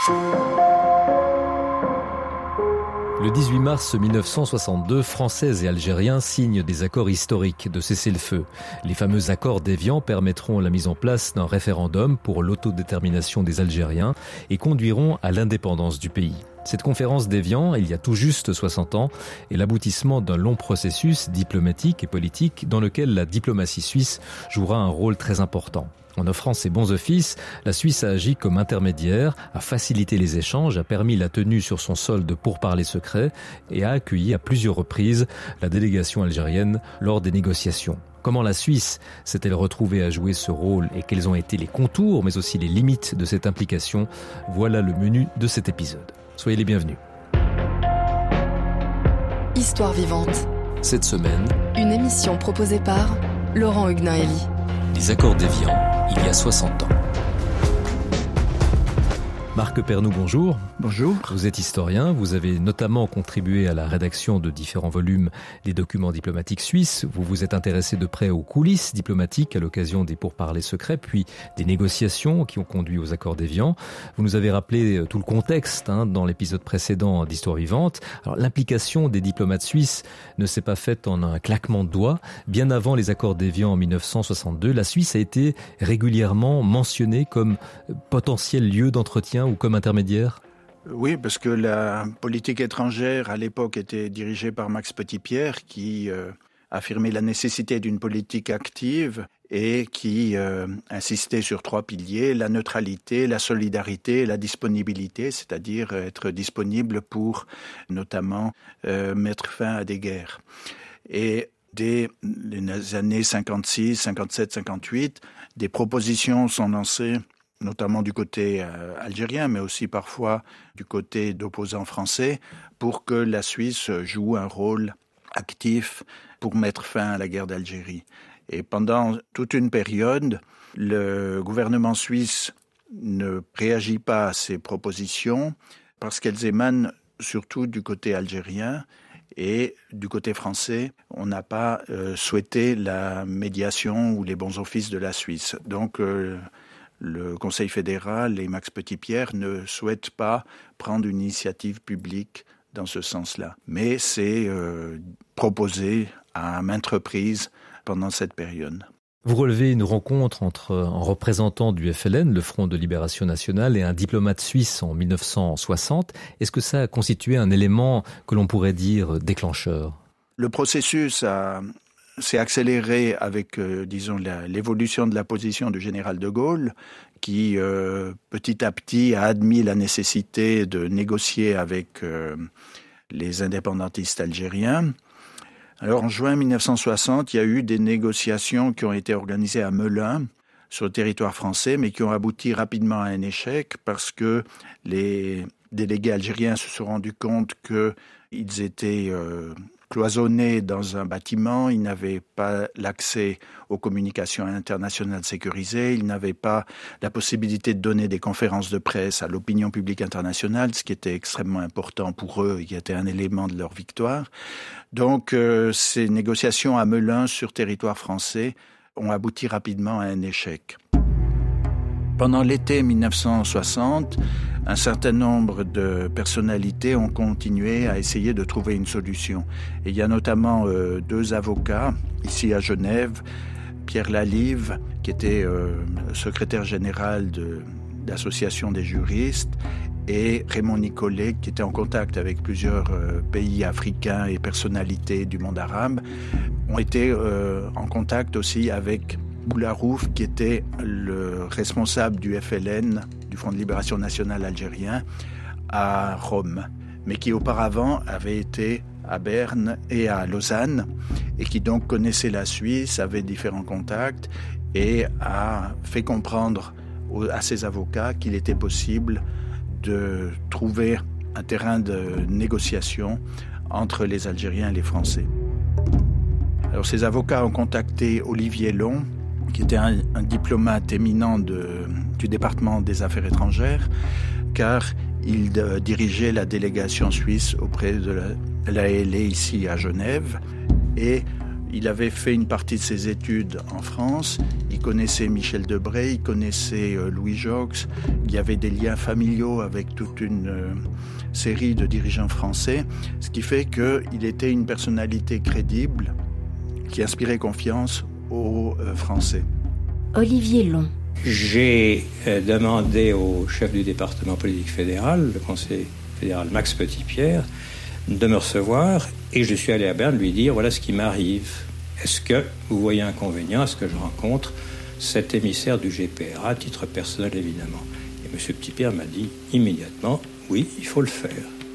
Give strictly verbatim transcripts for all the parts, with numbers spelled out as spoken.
Le dix-huit mars mille neuf cent soixante-deux, Français et Algériens signent des accords historiques de cessez-le-feu. Les fameux accords d'Évian permettront la mise en place d'un référendum pour l'autodétermination des Algériens et conduiront à l'indépendance du pays. Cette conférence d'Évian, il y a tout juste soixante ans, est l'aboutissement d'un long processus diplomatique et politique dans lequel la diplomatie suisse jouera un rôle très important. En offrant ses bons offices, la Suisse a agi comme intermédiaire, a facilité les échanges, a permis la tenue sur son sol de pourparlers secrets et a accueilli à plusieurs reprises la délégation algérienne lors des négociations. Comment la Suisse s'est-elle retrouvée à jouer ce rôle et quels ont été les contours mais aussi les limites de cette implication? Voilà le menu de cet épisode. Soyez les bienvenus. Histoire vivante. Cette semaine, une émission proposée par Laurent Huguenin-Elie. Les accords d'Évian, il y a soixante ans. Marc Pernoud, bonjour. Bonjour. Vous êtes historien, vous avez notamment contribué à la rédaction de différents volumes des documents diplomatiques suisses. Vous vous êtes intéressé de près aux coulisses diplomatiques à l'occasion des pourparlers secrets, puis des négociations qui ont conduit aux accords d'Évian. Vous nous avez rappelé tout le contexte hein, dans l'épisode précédent d'Histoire vivante. Alors, l'implication des diplomates suisses ne s'est pas faite en un claquement de doigts. Bien avant les accords d'Évian en mille neuf cent soixante-deux, la Suisse a été régulièrement mentionnée comme potentiel lieu d'entretien ou comme intermédiaire? Oui, parce que la politique étrangère à l'époque était dirigée par Max Petitpierre qui euh, affirmait la nécessité d'une politique active et qui euh, insistait sur trois piliers, la neutralité, la solidarité et la disponibilité, c'est-à-dire être disponible pour notamment euh, mettre fin à des guerres. Et dès les années cinquante-six, cinquante-sept, cinquante-huit, des propositions sont lancées notamment du côté euh, algérien, mais aussi parfois du côté d'opposants français, pour que la Suisse joue un rôle actif pour mettre fin à la guerre d'Algérie. Et pendant toute une période, le gouvernement suisse ne réagit pas à ces propositions parce qu'elles émanent surtout du côté algérien. Et du côté français, on n'a pas euh, souhaité la médiation ou les bons offices de la Suisse. Donc, euh, le Conseil fédéral et Max Petitpierre ne souhaitent pas prendre une initiative publique dans ce sens-là. Mais c'est euh, proposé à maintes reprises pendant cette période. Vous relevez une rencontre entre un représentant du F L N, le Front de Libération Nationale, et un diplomate suisse en mille neuf cent soixante. Est-ce que ça a constitué un élément que l'on pourrait dire déclencheur? Le processus a... s'est accéléré avec, euh, disons, la, l'évolution de la position du général de Gaulle, qui, euh, petit à petit, a admis la nécessité de négocier avec euh, les indépendantistes algériens. Alors, en juin mille neuf cent soixante, il y a eu des négociations qui ont été organisées à Melun, sur le territoire français, mais qui ont abouti rapidement à un échec, parce que les délégués algériens se sont rendus compte qu'ils étaient... Euh, cloisonnés dans un bâtiment, ils n'avaient pas l'accès aux communications internationales sécurisées, ils n'avaient pas la possibilité de donner des conférences de presse à l'opinion publique internationale, ce qui était extrêmement important pour eux et qui était un élément de leur victoire. Donc, euh, ces négociations à Melun sur territoire français ont abouti rapidement à un échec. Pendant l'été mille neuf cent soixante, un certain nombre de personnalités ont continué à essayer de trouver une solution. Et il y a notamment euh, deux avocats ici à Genève, Pierre Lalive, qui était euh, secrétaire général de, de l'association des juristes, et Raymond Nicolet, qui était en contact avec plusieurs euh, pays africains et personnalités du monde arabe, ont été euh, en contact aussi avec Boularouf, qui était le responsable du F L N, du Front de Libération Nationale algérien, à Rome, mais qui auparavant avait été à Berne et à Lausanne, et qui donc connaissait la Suisse, avait différents contacts, et a fait comprendre à ses avocats qu'il était possible de trouver un terrain de négociation entre les Algériens et les Français. Alors, ces avocats ont contacté Olivier Long, qui était un, un diplomate éminent de, du département des Affaires étrangères, car il euh, dirigeait la délégation suisse auprès de la, la L A ici à Genève, et Il avait fait une partie de ses études en France, il connaissait Michel Debré, il connaissait Louis Jox, il y avait des liens familiaux avec toute une euh, série de dirigeants français, ce qui fait qu'il était une personnalité crédible qui inspirait confiance aux euh, Français. Olivier Long. J'ai euh, demandé au chef du département politique fédéral, le conseiller fédéral Max Petitpierre, de me recevoir et je suis allé à Berne lui dire voilà ce qui m'arrive. Est-ce que vous voyez un inconvénient à ce que je rencontre cet émissaire du G P R A à titre personnel évidemment? Et M. Petitpierre m'a dit immédiatement oui, il faut le faire.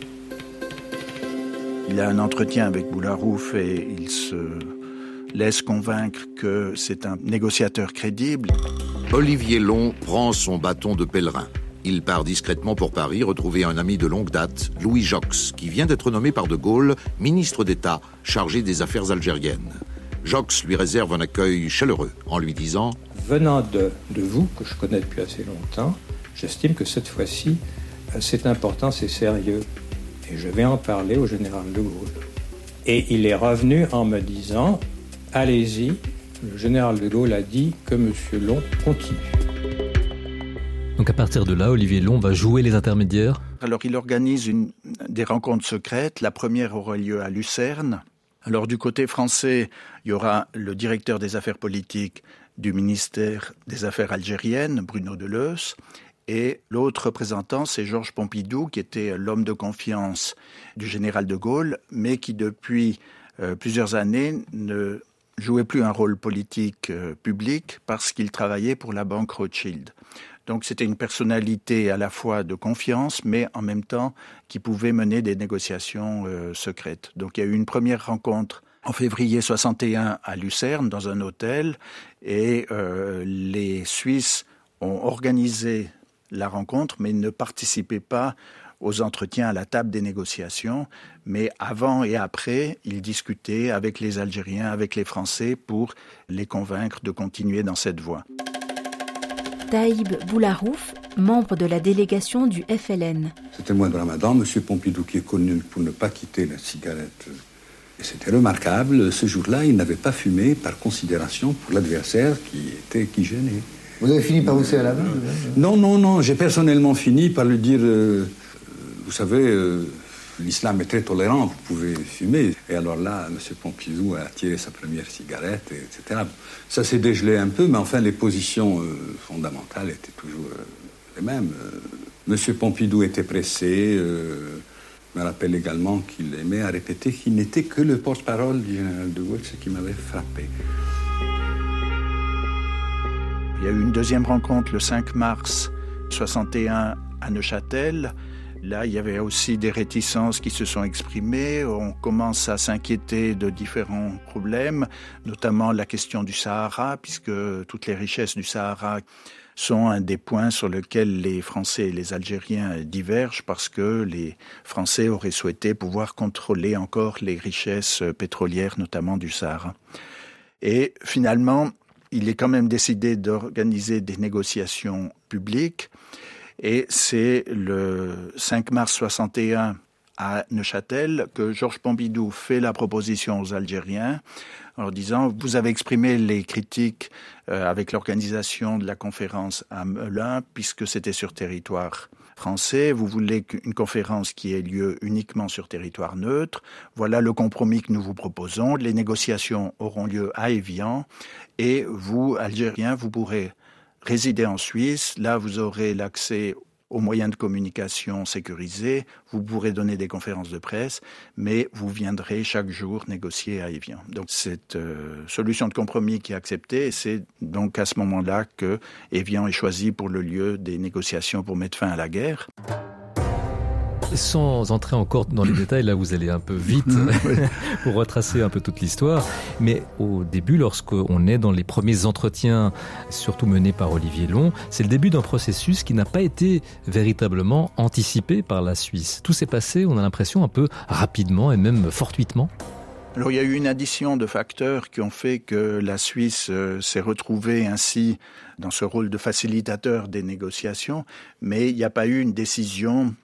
Il a un entretien avec Boularouf et il se laisse convaincre que c'est un négociateur crédible. Olivier Long prend son bâton de pèlerin. Il part discrètement pour Paris retrouver un ami de longue date, Louis Jox, qui vient d'être nommé par De Gaulle ministre d'État chargé des affaires algériennes. Jox lui réserve un accueil chaleureux en lui disant « Venant de, de vous, que je connais depuis assez longtemps, j'estime que cette fois-ci, c'est important, c'est sérieux. Et je vais en parler au général de Gaulle. » Et il est revenu en me disant « Allez-y, le général de Gaulle a dit que M. Long continue. » Donc à partir de là, Olivier Long va jouer les intermédiaires. Alors il organise une, des rencontres secrètes. La première aura lieu à Lucerne. Alors du côté français, il y aura le directeur des affaires politiques du ministère des Affaires algériennes, Bruno Deleuze. Et l'autre représentant, c'est Georges Pompidou, qui était l'homme de confiance du général de Gaulle, mais qui depuis euh, plusieurs années ne jouait plus un rôle politique euh, public parce qu'il travaillait pour la banque Rothschild. Donc c'était une personnalité à la fois de confiance, mais en même temps qui pouvait mener des négociations euh, secrètes. Donc il y a eu une première rencontre en février soixante et un à Lucerne, dans un hôtel, et euh, les Suisses ont organisé la rencontre, mais ne participaient pas aux entretiens à la table des négociations. Mais avant et après, ils discutaient avec les Algériens, avec les Français, pour les convaincre de continuer dans cette voie. Taïb Boularouf, membre de la délégation du F L N. C'était le mois de Ramadan, M. Pompidou qui est connu pour ne pas quitter la cigarette. Et c'était remarquable, ce jour-là, il n'avait pas fumé par considération pour l'adversaire qui était qui gênait. Vous avez fini par vous serrer la main? Non, non, non, j'ai personnellement fini par lui dire, euh, vous savez, euh, l'islam est très tolérant, vous pouvez fumer. Et alors là, M. Pompidou a tiré sa première cigarette, et cetera. Ça s'est dégelé un peu, mais enfin, les positions euh, fondamentales étaient toujours euh, les mêmes. Euh, M. Pompidou était pressé. Euh, je me rappelle également qu'il aimait à répéter qu'il n'était que le porte-parole du général de Gaulle, ce qui m'avait frappé. Il y a eu une deuxième rencontre le cinq mars soixante et un à Neuchâtel. Là, il y avait aussi des réticences qui se sont exprimées. On commence à s'inquiéter de différents problèmes, notamment la question du Sahara, puisque toutes les richesses du Sahara sont un des points sur lesquels les Français et les Algériens divergent, parce que les Français auraient souhaité pouvoir contrôler encore les richesses pétrolières, notamment du Sahara. Et finalement, il est quand même décidé d'organiser des négociations publiques. Et c'est le cinq mars soixante et un à Neuchâtel que Georges Pompidou fait la proposition aux Algériens en leur disant « Vous avez exprimé les critiques euh, avec l'organisation de la conférence à Melun, puisque c'était sur territoire français. Vous voulez une conférence qui ait lieu uniquement sur territoire neutre. Voilà le compromis que nous vous proposons. Les négociations auront lieu à Évian et vous, Algériens, vous pourrez résider en Suisse. Là, vous aurez l'accès aux moyens de communication sécurisés, vous pourrez donner des conférences de presse, mais vous viendrez chaque jour négocier à Évian. Donc cette euh, solution de compromis qui est acceptée, et c'est donc à ce moment-là que Évian est choisi pour le lieu des négociations pour mettre fin à la guerre. Sans entrer encore dans les détails, là vous allez un peu vite pour retracer un peu toute l'histoire, mais au début, lorsqu'on est dans les premiers entretiens, surtout menés par Olivier Long, c'est le début d'un processus qui n'a pas été véritablement anticipé par la Suisse. Tout s'est passé, on a l'impression, un peu rapidement et même fortuitement. Alors il y a eu une addition de facteurs qui ont fait que la Suisse euh, s'est retrouvée ainsi dans ce rôle de facilitateur des négociations, mais il n'y a pas eu une décision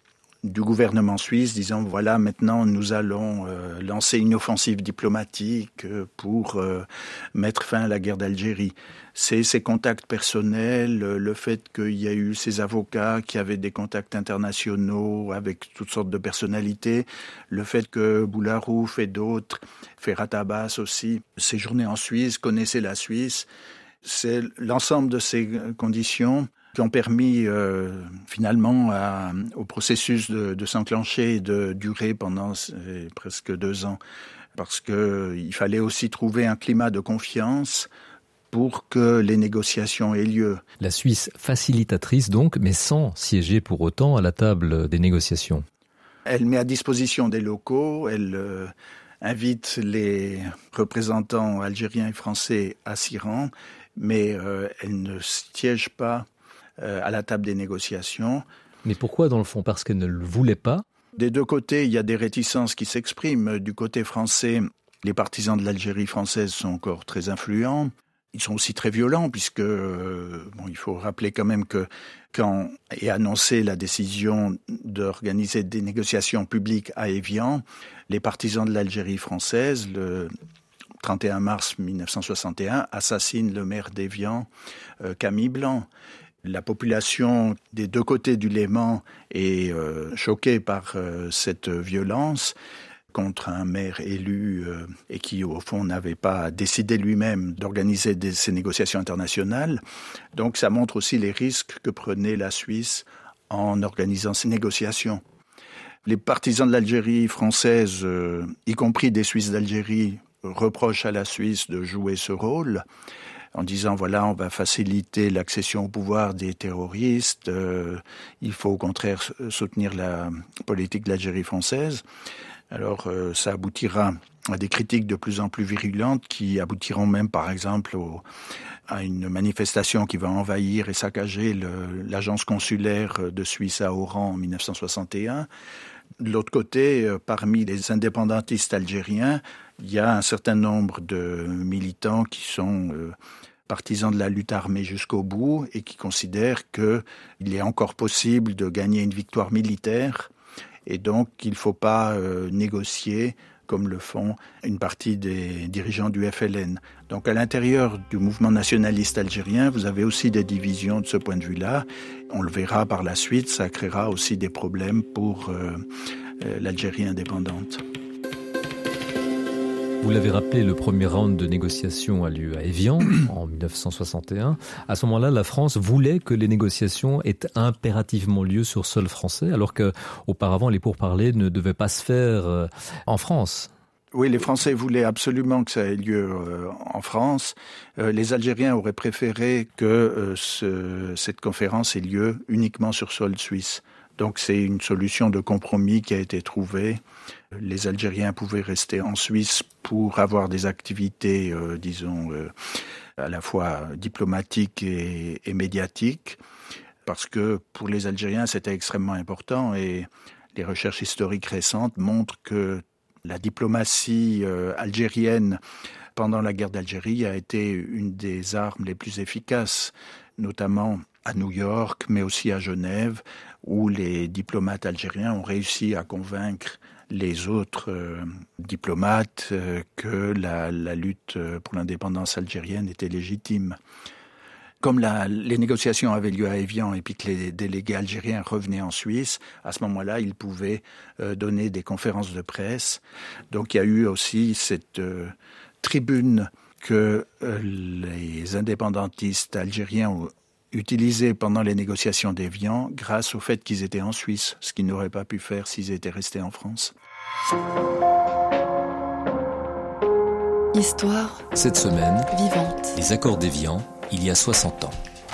du gouvernement suisse, disant voilà, maintenant nous allons euh, lancer une offensive diplomatique euh, pour euh, mettre fin à la guerre d'Algérie. C'est ses contacts personnels, le fait qu'il y a eu ces avocats qui avaient des contacts internationaux avec toutes sortes de personnalités, le fait que Boularouf et d'autres, Ferhat Abbas aussi, séjournaient en Suisse, connaissaient la Suisse. C'est l'ensemble de ces conditions qui ont permis euh, finalement à, au processus de, de s'enclencher et de durer pendant euh, presque deux ans. Parce qu'il fallait aussi trouver un climat de confiance pour que les négociations aient lieu. La Suisse facilitatrice donc, mais sans siéger pour autant à la table des négociations. Elle met à disposition des locaux, elle euh, invite les représentants algériens et français à s'y rendre, mais euh, elle ne siège pas euh, à la table des négociations. Mais pourquoi dans le fond? Parce qu'elle ne le voulait pas? Des deux côtés, il y a des réticences qui s'expriment. Du côté français, les partisans de l'Algérie française sont encore très influents. Ils sont aussi très violents puisque, euh, bon, il faut rappeler quand même que quand est annoncée la décision d'organiser des négociations publiques à Évian, les partisans de l'Algérie française, le trente et un mars mille neuf cent soixante et un, assassinent le maire d'Évian, euh, Camille Blanc. La population des deux côtés du Léman est euh, choquée par euh, cette violence contre un maire élu euh, et qui, au fond, n'avait pas décidé lui-même d'organiser des, ces négociations internationales. Donc, ça montre aussi les risques que prenait la Suisse en organisant ces négociations. Les partisans de l'Algérie française, euh, y compris des Suisses d'Algérie, reprochent à la Suisse de jouer ce rôle en disant, voilà, on va faciliter l'accession au pouvoir des terroristes, euh, il faut au contraire soutenir la politique de l'Algérie française. Alors, euh, ça aboutira à des critiques de plus en plus virulentes qui aboutiront même, par exemple, au, à une manifestation qui va envahir et saccager le, l'agence consulaire de Suisse à Oran en mille neuf cent soixante et un. De l'autre côté, euh, parmi les indépendantistes algériens, il y a un certain nombre de militants qui sont euh, partisans de la lutte armée jusqu'au bout et qui considèrent qu'il est encore possible de gagner une victoire militaire. Et donc, il ne faut pas euh, négocier comme le font une partie des dirigeants du F L N. Donc, à l'intérieur du mouvement nationaliste algérien, vous avez aussi des divisions de ce point de vue-là. On le verra par la suite, ça créera aussi des problèmes pour euh, euh, l'Algérie indépendante. Vous l'avez rappelé, le premier round de négociations a lieu à Évian en mille neuf cent soixante et un. À ce moment-là, la France voulait que les négociations aient impérativement lieu sur sol français, alors qu'auparavant, les pourparlers ne devaient pas se faire en France. Oui, les Français voulaient absolument que ça ait lieu euh, en France. Euh, les Algériens auraient préféré que euh, ce, cette conférence ait lieu uniquement sur sol suisse. Donc c'est une solution de compromis qui a été trouvée. Les Algériens pouvaient rester en Suisse pour avoir des activités, euh, disons, euh, à la fois diplomatiques et, et médiatiques, parce que pour les Algériens, c'était extrêmement important et les recherches historiques récentes montrent que la diplomatie euh, algérienne pendant la guerre d'Algérie a été une des armes les plus efficaces, notamment à New York, mais aussi à Genève, où les diplomates algériens ont réussi à convaincre les autres euh, diplomates euh, que la, la lutte pour l'indépendance algérienne était légitime. Comme la, les négociations avaient lieu à Évian et puis que les délégués algériens revenaient en Suisse, à ce moment-là, ils pouvaient euh, donner des conférences de presse. Donc il y a eu aussi cette euh, tribune que euh, les indépendantistes algériens ont utilisée pendant les négociations d'Évian grâce au fait qu'ils étaient en Suisse, ce qu'ils n'auraient pas pu faire s'ils étaient restés en France. Histoire cette semaine, vivante. Les accords d'Évian, il y a soixante ans.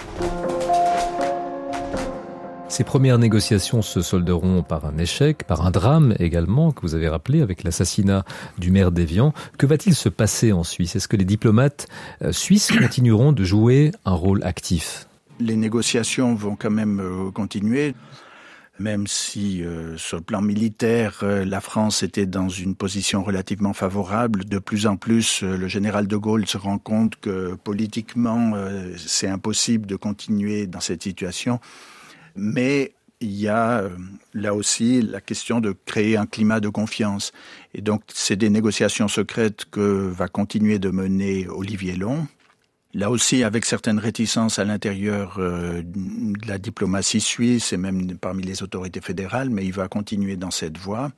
Ces premières négociations se solderont par un échec, par un drame également, que vous avez rappelé, avec l'assassinat du maire d'Évian. Que va-t-il se passer en Suisse? Est-ce que les diplomates suisses continueront de jouer un rôle actif? Les négociations vont quand même euh, continuer, même si euh, sur le plan militaire, euh, la France était dans une position relativement favorable. De plus en plus, euh, le général de Gaulle se rend compte que politiquement, euh, c'est impossible de continuer dans cette situation. Mais il y a euh, là aussi la question de créer un climat de confiance. Et donc, c'est des négociations secrètes que va continuer de mener Olivier Long. Là aussi, avec certaines réticences à l'intérieur euh, de la diplomatie suisse et même parmi les autorités fédérales, mais il va continuer dans cette voie.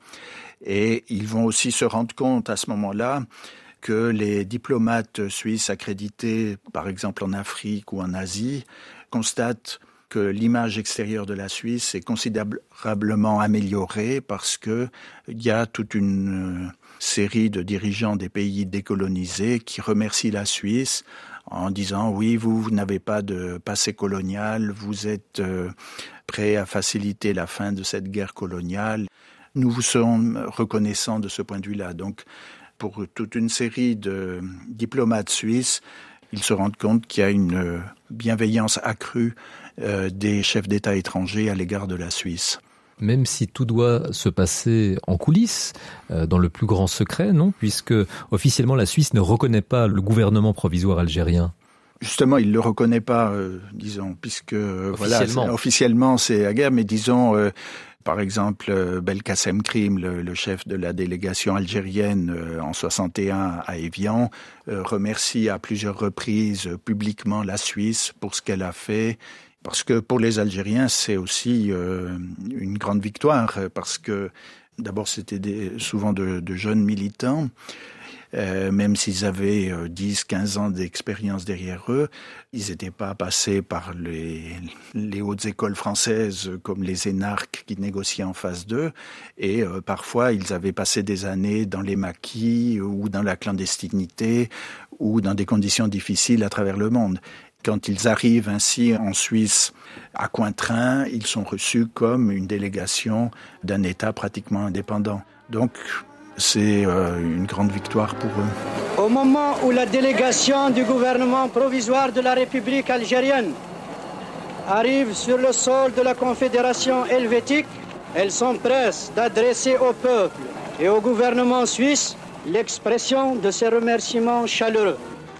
Et ils vont aussi se rendre compte à ce moment-là que les diplomates suisses accrédités, par exemple en Afrique ou en Asie, constatent que l'image extérieure de la Suisse est considérablement améliorée parce que il y a toute une série de dirigeants des pays décolonisés qui remercient la Suisse en disant « oui, vous, vous n'avez pas de passé colonial, vous êtes euh, prêts à faciliter la fin de cette guerre coloniale. Nous vous sommes reconnaissants de ce point de vue-là. » Donc, pour toute une série de diplomates suisses, ils se rendent compte qu'il y a une bienveillance accrue euh, des chefs d'État étrangers à l'égard de la Suisse. Même si tout doit se passer en coulisses, euh, dans le plus grand secret, non ? Puisque officiellement la Suisse ne reconnaît pas le gouvernement provisoire algérien. Justement, il ne le reconnaît pas, euh, disons, puisque euh, officiellement. Voilà, officiellement c'est la guerre, mais disons, euh, par exemple, euh, Belkacem Krim, le, le chef de la délégation algérienne euh, en soixante et un à Évian, euh, remercie à plusieurs reprises euh, publiquement la Suisse pour ce qu'elle a fait. Parce que pour les Algériens, c'est aussi euh, une grande victoire, parce que d'abord c'était des, souvent de, de jeunes militants, euh, même s'ils avaient euh, dix, quinze ans d'expérience derrière eux, ils n'étaient pas passés par les, les hautes écoles françaises comme les énarques qui négociaient en face d'eux, et euh, parfois ils avaient passé des années dans les maquis ou dans la clandestinité ou dans des conditions difficiles à travers le monde. Quand ils arrivent ainsi en Suisse à Cointrin, ils sont reçus comme une délégation d'un État pratiquement indépendant. Donc, c'est euh, une grande victoire pour eux. Au moment où la délégation du gouvernement provisoire de la République algérienne arrive sur le sol de la Confédération helvétique, elles s'empressent d'adresser au peuple et au gouvernement suisse l'expression de ces remerciements chaleureux.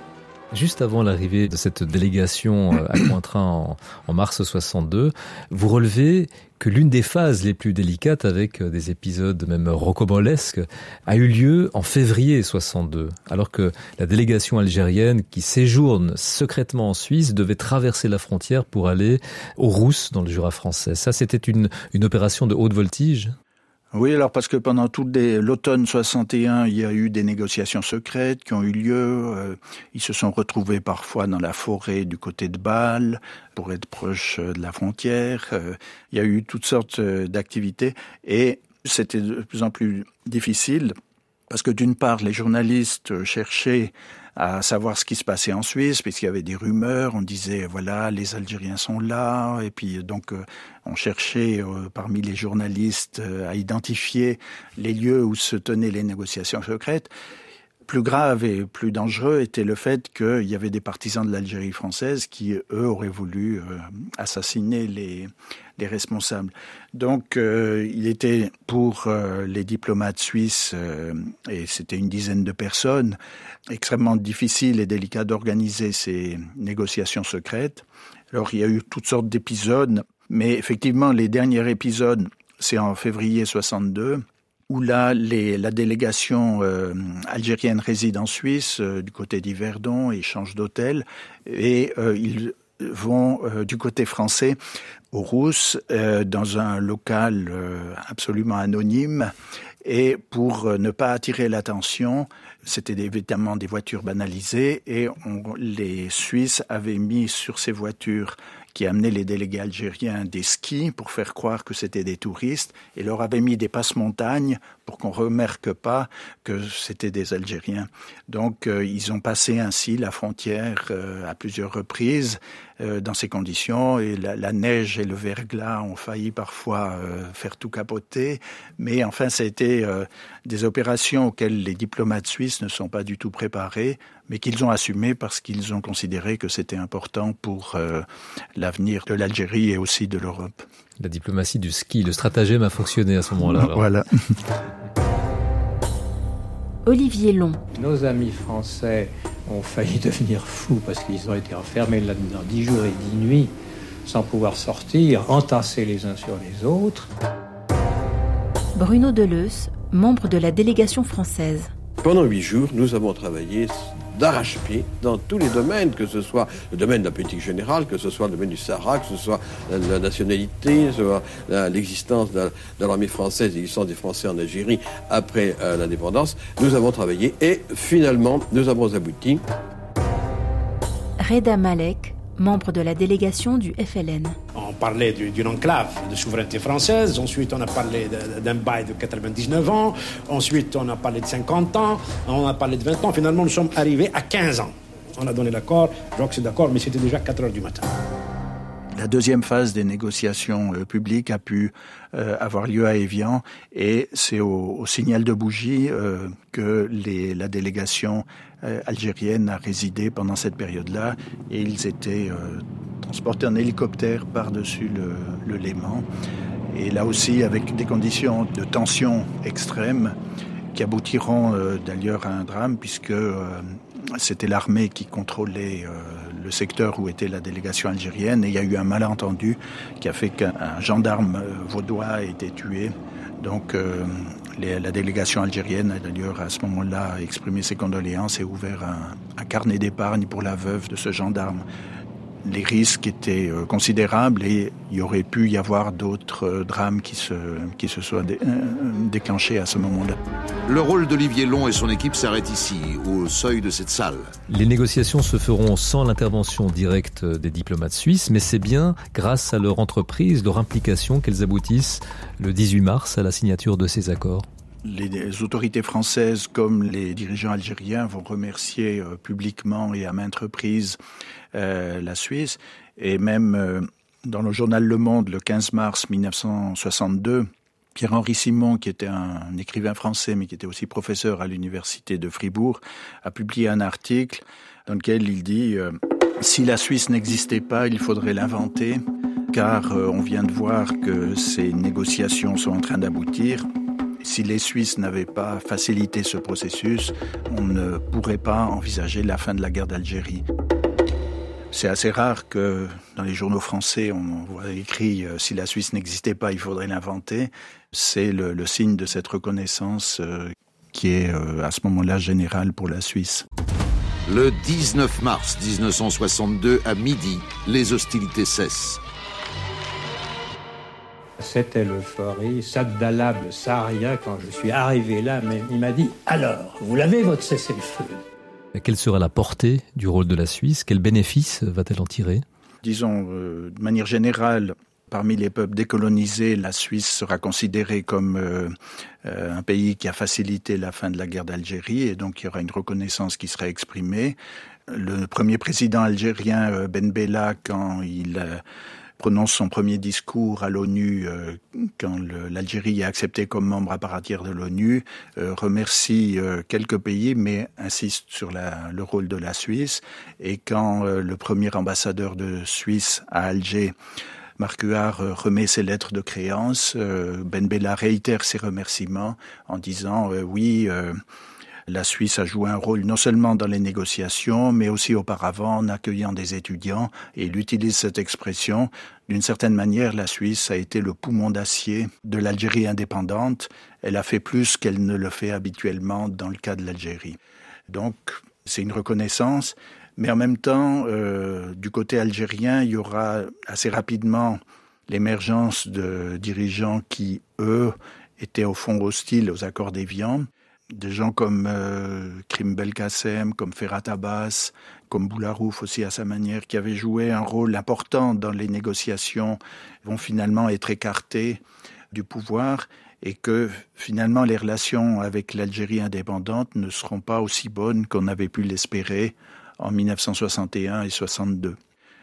Juste avant l'arrivée de cette délégation à Cointrin en, en mars soixante-deux, vous relevez que l'une des phases les plus délicates, avec des épisodes même rocambolesques, a eu lieu en février soixante-deux, alors que la délégation algérienne qui séjourne secrètement en Suisse devait traverser la frontière pour aller aux Rousses dans le Jura français. Ça, c'était une, une opération de haute voltige ? Oui, alors parce que pendant tout l'automne soixante et un, il y a eu des négociations secrètes qui ont eu lieu. Euh, ils se sont retrouvés parfois dans la forêt du côté de Bâle pour être proche de la frontière. Euh, il y a eu toutes sortes d'activités et c'était de plus en plus difficile parce que d'une part, les journalistes cherchaient à savoir ce qui se passait en Suisse, puisqu'il y avait des rumeurs, on disait, voilà, les Algériens sont là, et puis donc euh, on cherchait euh, parmi les journalistes euh, à identifier les lieux où se tenaient les négociations secrètes. Plus grave et plus dangereux était le fait qu'il y avait des partisans de l'Algérie française qui, eux, auraient voulu euh, assassiner les, les responsables. Donc, euh, il était pour euh, les diplomates suisses, euh, et c'était une dizaine de personnes, extrêmement difficile et délicat d'organiser ces négociations secrètes. Alors, il y a eu toutes sortes d'épisodes, mais effectivement, les derniers épisodes, c'est en février soixante-deux, où là, les, la délégation euh, algérienne réside en Suisse, euh, du côté d'Yverdon, et change d'hôtel, et euh, ils vont euh, du côté français aux Rousses, euh, dans un local euh, absolument anonyme, et pour euh, ne pas attirer l'attention, c'était évidemment des voitures banalisées, et on, les Suisses avaient mis sur ces voitures qui amenaient les délégués algériens des skis pour faire croire que c'était des touristes et leur avaient mis des passe-montagnes pour qu'on ne remarque pas que c'était des Algériens. Donc euh, ils ont passé ainsi la frontière euh, à plusieurs reprises euh, dans ces conditions et la, la neige et le verglas ont failli parfois euh, faire tout capoter. Mais enfin, ça a été euh, des opérations auxquelles les diplomates suisses ne sont pas du tout préparés, mais qu'ils ont assumé parce qu'ils ont considéré que c'était important pour euh, l'avenir de l'Algérie et aussi de l'Europe. La diplomatie du ski, le stratagème a fonctionné à ce moment-là. Alors. Voilà. Olivier Long. Nos amis français ont failli devenir fous parce qu'ils ont été enfermés là-dedans dix jours et dix nuits sans pouvoir sortir, entassés les uns sur les autres. Bruno Deleuze, membre de la délégation française. Pendant huit jours, nous avons travaillé d'arrache-pied dans tous les domaines, que ce soit le domaine de la politique générale, que ce soit le domaine du Sahara, que ce soit la, la nationalité, que ce soit la, l'existence de, de l'armée française, l'existence des Français en Algérie après euh, l'indépendance. Nous avons travaillé et finalement, nous avons abouti. Reda Malek, membre de la délégation du F L N. On parlait du, d'une enclave de souveraineté française, ensuite on a parlé de, d'un bail de quatre-vingt-dix-neuf ans, ensuite on a parlé de cinquante ans, on a parlé de vingt ans, finalement nous sommes arrivés à quinze ans. On a donné l'accord, Jox est d'accord, mais c'était déjà quatre heures du matin. La deuxième phase des négociations euh, publiques a pu euh, avoir lieu à Évian et c'est au, au signal de bougie euh, que les, la délégation euh, algérienne a résidé pendant cette période-là et ils étaient euh, transportés en hélicoptère par-dessus le, le Léman. Et là aussi avec des conditions de tension extrêmes qui aboutiront euh, d'ailleurs à un drame puisque euh, c'était l'armée qui contrôlait euh, le secteur où était la délégation algérienne et il y a eu un malentendu qui a fait qu'un gendarme vaudois a été tué. Donc euh, les, la délégation algérienne a d'ailleurs à ce moment-là exprimé ses condoléances et ouvert un, un carnet d'épargne pour la veuve de ce gendarme. Les risques étaient euh, considérables et il y aurait pu y avoir d'autres euh, drames qui se, qui se soient dé, euh, déclenchés à ce moment-là. Le rôle d'Olivier Long et son équipe s'arrête ici, au seuil de cette salle. Les négociations se feront sans l'intervention directe des diplomates suisses, mais c'est bien grâce à leur entreprise, leur implication qu'elles aboutissent le dix-huit mars à la signature de ces accords. Les autorités françaises comme les dirigeants algériens vont remercier euh, publiquement et à maintes reprises euh, la Suisse. Et même euh, dans le journal Le Monde, le quinze mars mille neuf cent soixante-deux, Pierre-Henri Simon, qui était un, un écrivain français mais qui était aussi professeur à l'université de Fribourg, a publié un article dans lequel il dit euh, « Si la Suisse n'existait pas, il faudrait l'inventer, car euh, on vient de voir que ces négociations sont en train d'aboutir. » Si les Suisses n'avaient pas facilité ce processus, on ne pourrait pas envisager la fin de la guerre d'Algérie. C'est assez rare que dans les journaux français, on voit écrit euh, « Si la Suisse n'existait pas, il faudrait l'inventer ». C'est le, le signe de cette reconnaissance euh, qui est euh, à ce moment-là générale pour la Suisse. Le dix-neuf mars dix-neuf cent soixante-deux, à midi, les hostilités cessent. C'était l'euphorie, Sabdallah le Saharia, quand je suis arrivé là, mais il m'a dit « Alors, vous l'avez votre cessez-le-feu ?» Quelle sera la portée du rôle de la Suisse ? Quel bénéfice va-t-elle en tirer ? Disons, euh, de manière générale, parmi les peuples décolonisés, la Suisse sera considérée comme euh, euh, un pays qui a facilité la fin de la guerre d'Algérie et donc il y aura une reconnaissance qui sera exprimée. Le premier président algérien, euh, Ben Bella, quand il euh, prononce son premier discours à l'ONU, euh, quand le, l'Algérie est acceptée comme membre à part entière de l'ONU, euh, remercie euh, quelques pays, mais insiste sur la, le rôle de la Suisse. Et quand euh, le premier ambassadeur de Suisse à Alger, Marc Huard, euh, remet ses lettres de créance, euh, Ben Bella réitère ses remerciements en disant euh, « Oui, euh, la Suisse a joué un rôle non seulement dans les négociations, mais aussi auparavant en accueillant des étudiants. » Et il utilise cette expression. D'une certaine manière, la Suisse a été le poumon d'acier de l'Algérie indépendante. Elle a fait plus qu'elle ne le fait habituellement dans le cas de l'Algérie. Donc, c'est une reconnaissance. Mais en même temps, euh, du côté algérien, il y aura assez rapidement l'émergence de dirigeants qui, eux, étaient au fond hostiles aux accords d'Évian. Des gens comme euh, Krim Belkacem, comme Ferhat Abbas, comme Boularouf aussi à sa manière, qui avaient joué un rôle important dans les négociations, vont finalement être écartés du pouvoir et que finalement les relations avec l'Algérie indépendante ne seront pas aussi bonnes qu'on avait pu l'espérer en mille neuf cent soixante et un et soixante-deux.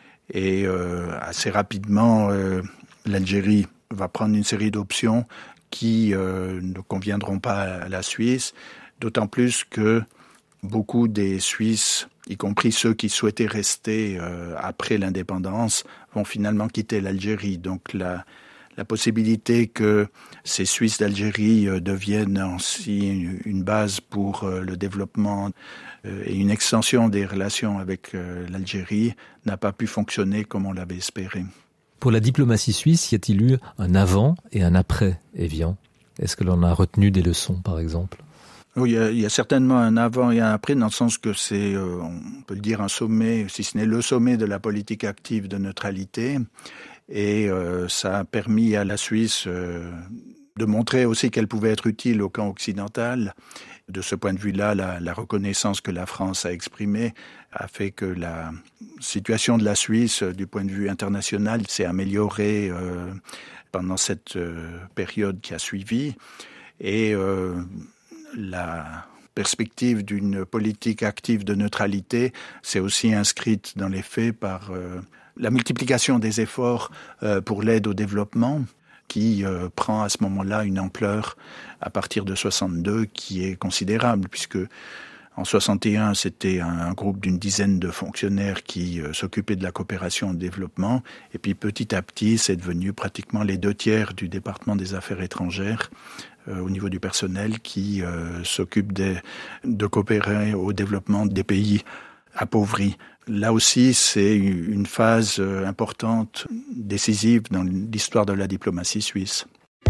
Et euh, assez rapidement, euh, l'Algérie va prendre une série d'options qui euh, ne conviendront pas à la Suisse, d'autant plus que beaucoup des Suisses, y compris ceux qui souhaitaient rester euh, après l'indépendance, vont finalement quitter l'Algérie. Donc la, la possibilité que ces Suisses d'Algérie euh, deviennent aussi une base pour euh, le développement euh, et une extension des relations avec euh, l'Algérie n'a pas pu fonctionner comme on l'avait espéré. Pour la diplomatie suisse, y a-t-il eu un avant et un après Évian ? Est-ce que l'on a retenu des leçons, par exemple ? Oui, il y, a, il y a certainement un avant et un après, dans le sens que c'est, euh, on peut le dire, un sommet, si ce n'est le sommet de la politique active de neutralité. Et euh, ça a permis à la Suisse euh, de montrer aussi qu'elle pouvait être utile au camp occidental. De ce point de vue-là, la, la reconnaissance que la France a exprimée a fait que la situation de la Suisse, du point de vue international, s'est améliorée euh, pendant cette euh, période qui a suivi. Et euh, la perspective d'une politique active de neutralité s'est aussi inscrite dans les faits par euh, la multiplication des efforts euh, pour l'aide au développement, qui euh, prend à ce moment-là une ampleur à partir de soixante-deux qui est considérable, puisque en soixante et un, c'était un, un groupe d'une dizaine de fonctionnaires qui euh, s'occupaient de la coopération au développement, et puis petit à petit, c'est devenu pratiquement les deux tiers du département des affaires étrangères euh, au niveau du personnel qui euh, s'occupe de, de coopérer au développement des pays appauvris. Là aussi, c'est une phase importante, décisive dans l'histoire de la diplomatie suisse.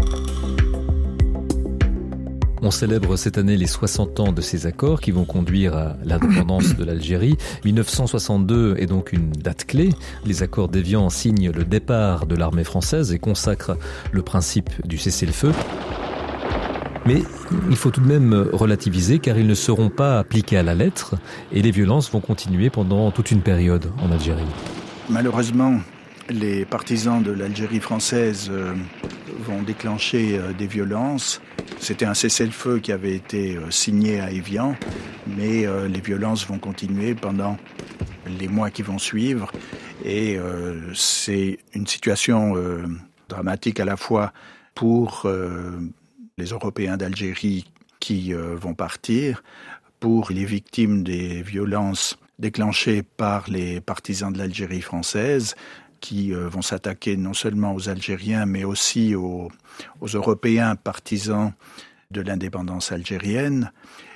On célèbre cette année les soixante ans de ces accords qui vont conduire à l'indépendance de l'Algérie. mille neuf cent soixante-deux est donc une date clé. Les accords d'Évian signent le départ de l'armée française et consacrent le principe du cessez-le-feu. Mais il faut tout de même relativiser car ils ne seront pas appliqués à la lettre et les violences vont continuer pendant toute une période en Algérie. Malheureusement, les partisans de l'Algérie française vont déclencher des violences. C'était un cessez-le-feu qui avait été signé à Évian, mais les violences vont continuer pendant les mois qui vont suivre. Et c'est une situation dramatique à la fois pour les Européens d'Algérie qui euh, vont partir, pour les victimes des violences déclenchées par les partisans de l'Algérie française, qui euh, vont s'attaquer non seulement aux Algériens, mais aussi aux, aux Européens partisans de l'indépendance algérienne.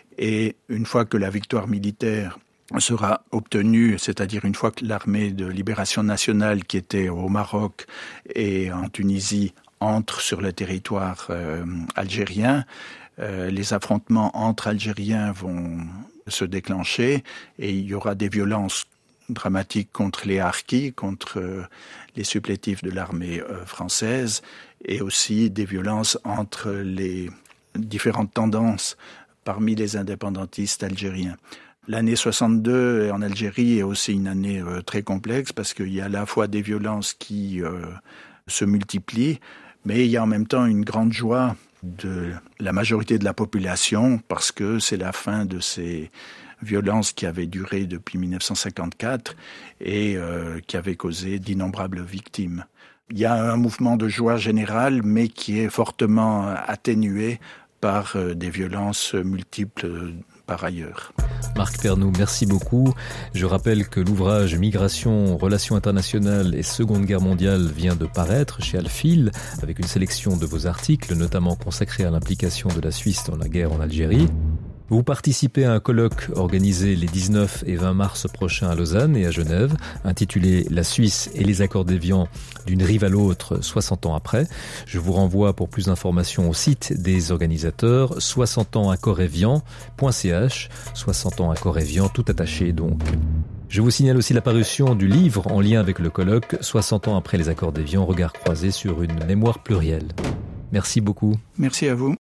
Et une fois que la victoire militaire sera obtenue, c'est-à-dire une fois que l'armée de libération nationale qui était au Maroc et en Tunisie entre sur le territoire euh, algérien, euh, les affrontements entre Algériens vont se déclencher et il y aura des violences dramatiques contre les harkis, contre euh, les supplétifs de l'armée euh, française, et aussi des violences entre les différentes tendances parmi les indépendantistes algériens. L'année soixante-deux en Algérie est aussi une année euh, très complexe parce qu'il y a à la fois des violences qui euh, se multiplient, mais il y a en même temps une grande joie de la majorité de la population parce que c'est la fin de ces violences qui avaient duré depuis mille neuf cent cinquante-quatre et euh, qui avaient causé d'innombrables victimes. Il y a un mouvement de joie générale, mais qui est fortement atténué par euh, des violences multiples euh, par ailleurs. Marc Pernoud, merci beaucoup. Je rappelle que l'ouvrage Migration, Relations internationales et Seconde Guerre mondiale vient de paraître chez Alphil, avec une sélection de vos articles, notamment consacrés à l'implication de la Suisse dans la guerre en Algérie. Vous participez à un colloque organisé les dix-neuf et vingt mars prochains à Lausanne et à Genève, intitulé « La Suisse et les accords d'Évian d'une rive à l'autre, soixante ans après ». Je vous renvoie pour plus d'informations au site des organisateurs, soixante ans accord évian point c h, soixante ans accord évian, tout attaché donc. Je vous signale aussi la parution du livre en lien avec le colloque « soixante ans après les accords d'Évian, regard croisé sur une mémoire plurielle ». Merci beaucoup. Merci à vous.